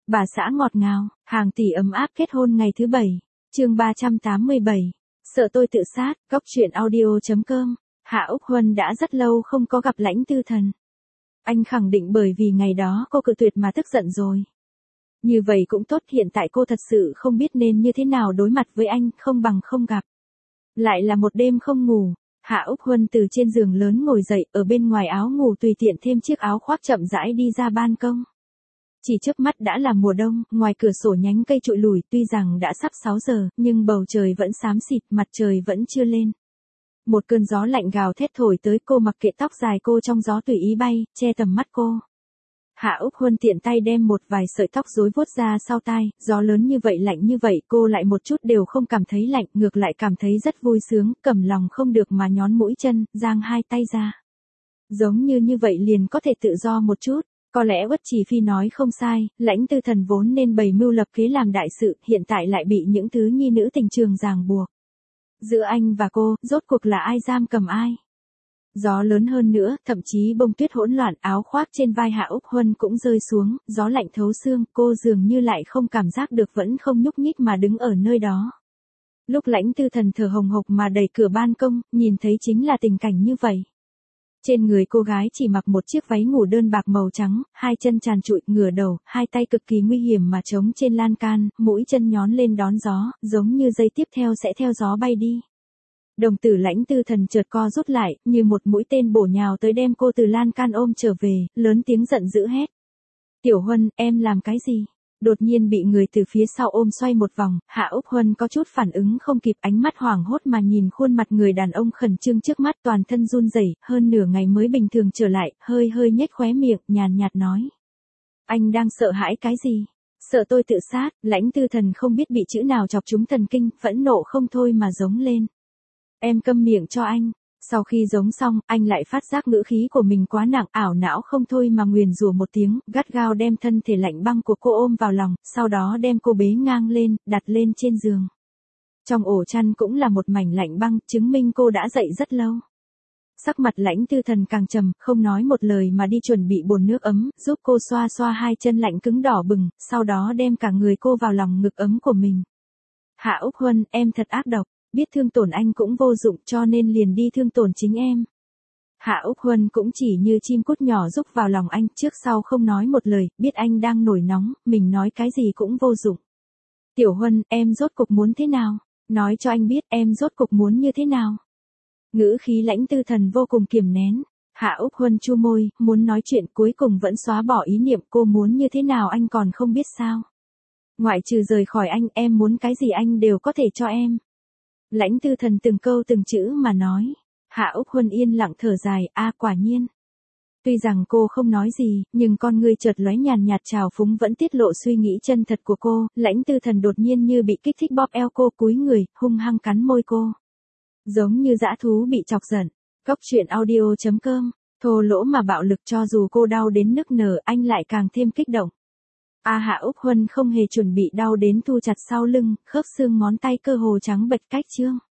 Bà xã ngọt ngào, hàng tỷ ấm áp kết hôn ngày thứ 7. Chương 387. Sợ tôi tự sát, góc truyện audio.com. Hạ Úc Huân đã rất lâu không có gặp Lãnh Tư Thần. Anh khẳng định bởi vì ngày đó cô cự tuyệt mà tức giận rồi. Như vậy cũng tốt, hiện tại cô thật sự không biết nên như thế nào đối mặt với anh, không bằng không gặp. Lại là một đêm không ngủ, Hạ Úc Huân từ trên giường lớn ngồi dậy, ở bên ngoài áo ngủ tùy tiện thêm chiếc áo khoác chậm rãi đi ra ban công. Chỉ chớp mắt đã là mùa đông, ngoài cửa sổ nhánh cây trụi lủi, tuy rằng đã sắp 6 giờ, nhưng bầu trời vẫn xám xịt, mặt trời vẫn chưa lên. Một cơn gió lạnh gào thét thổi tới, cô mặc kệ tóc dài cô trong gió tùy ý bay, che tầm mắt cô. Hạ Úc Huân tiện tay đem một vài sợi tóc rối vuốt ra sau tai, gió lớn như vậy lạnh như vậy, cô lại một chút đều không cảm thấy lạnh, ngược lại cảm thấy rất vui sướng, cầm lòng không được mà nhón mũi chân, giang hai tay ra. Giống như vậy liền có thể tự do một chút. Có lẽ Uất Chỉ Phi nói không sai, Lãnh Tư Thần vốn nên bày mưu lập kế làm đại sự, hiện tại lại bị những thứ nhi nữ tình trường ràng buộc. Giữa anh và cô, rốt cuộc là ai giam cầm ai? Gió lớn hơn nữa, thậm chí bông tuyết hỗn loạn, áo khoác trên vai Hạ Úc Huân cũng rơi xuống, gió lạnh thấu xương, cô dường như lại không cảm giác được, vẫn không nhúc nhích mà đứng ở nơi đó. Lúc Lãnh Tư Thần thở hồng hộc mà đẩy cửa ban công, nhìn thấy chính là tình cảnh như vậy. Trên người cô gái chỉ mặc một chiếc váy ngủ đơn bạc màu trắng, hai chân tràn trụi, ngửa đầu, hai tay cực kỳ nguy hiểm mà chống trên lan can, mũi chân nhón lên đón gió, giống như giây tiếp theo sẽ theo gió bay đi. Đồng tử Lãnh Tư Thần chợt co rút lại, như một mũi tên bổ nhào tới đem cô từ lan can ôm trở về, lớn tiếng giận dữ hét. Tiểu Huân, em làm cái gì? Đột nhiên bị người từ phía sau ôm xoay một vòng, Hạ Úc Huân có chút phản ứng không kịp, ánh mắt hoảng hốt mà nhìn khuôn mặt người đàn ông khẩn trương trước mắt, toàn thân run rẩy, hơn nửa ngày mới bình thường trở lại, hơi nhếch khóe miệng, nhàn nhạt nói. Anh đang sợ hãi cái gì? Sợ tôi tự sát? Lãnh Tư Thần không biết bị chữ nào chọc trúng thần kinh, phẫn nộ không thôi mà giống lên. Em câm miệng cho anh. Sau khi giống xong, anh lại phát giác ngữ khí của mình quá nặng, ảo não không thôi mà nguyền rủa một tiếng, gắt gao đem thân thể lạnh băng của cô ôm vào lòng, sau đó đem cô bế ngang lên, đặt lên trên giường. Trong ổ chăn cũng là một mảnh lạnh băng, chứng minh cô đã dậy rất lâu. Sắc mặt Lãnh Tư Thần càng trầm, không nói một lời mà đi chuẩn bị bồn nước ấm, giúp cô xoa xoa hai chân lạnh cứng đỏ bừng, sau đó đem cả người cô vào lòng ngực ấm của mình. Hạ Úc Huân, em thật ác độc. Biết thương tổn anh cũng vô dụng, cho nên liền đi thương tổn chính em. Hạ Úc Huân cũng chỉ như chim cút nhỏ rúc vào lòng anh, trước sau không nói một lời, biết anh đang nổi nóng, mình nói cái gì cũng vô dụng. Tiểu Huân, em rốt cục muốn thế nào? Nói cho anh biết em rốt cục muốn như thế nào? Ngữ khí Lãnh Tư Thần vô cùng kiềm nén. Hạ Úc Huân chu môi, muốn nói chuyện, cuối cùng vẫn xóa bỏ ý niệm, cô muốn như thế nào anh còn không biết sao? Ngoại trừ rời khỏi anh, em muốn cái gì anh đều có thể cho em. Lãnh Tư Thần từng câu từng chữ mà nói. Hạ Úc Huân yên lặng thở dài, quả nhiên. Tuy rằng cô không nói gì, nhưng con ngươi chợt lóe nhàn nhạt trào phúng vẫn tiết lộ suy nghĩ chân thật của cô. Lãnh Tư Thần đột nhiên như bị kích thích bóp eo cô, cúi người, hung hăng cắn môi cô. Giống như dã thú bị chọc giận. Góc truyện audio.com. Thô lỗ mà bạo lực, cho dù cô đau đến nức nở, anh lại càng thêm kích động. Hạ Úc Huân không hề chuẩn bị, đau đến thu chặt sau lưng, khớp xương ngón tay cơ hồ trắng bệch cách trương.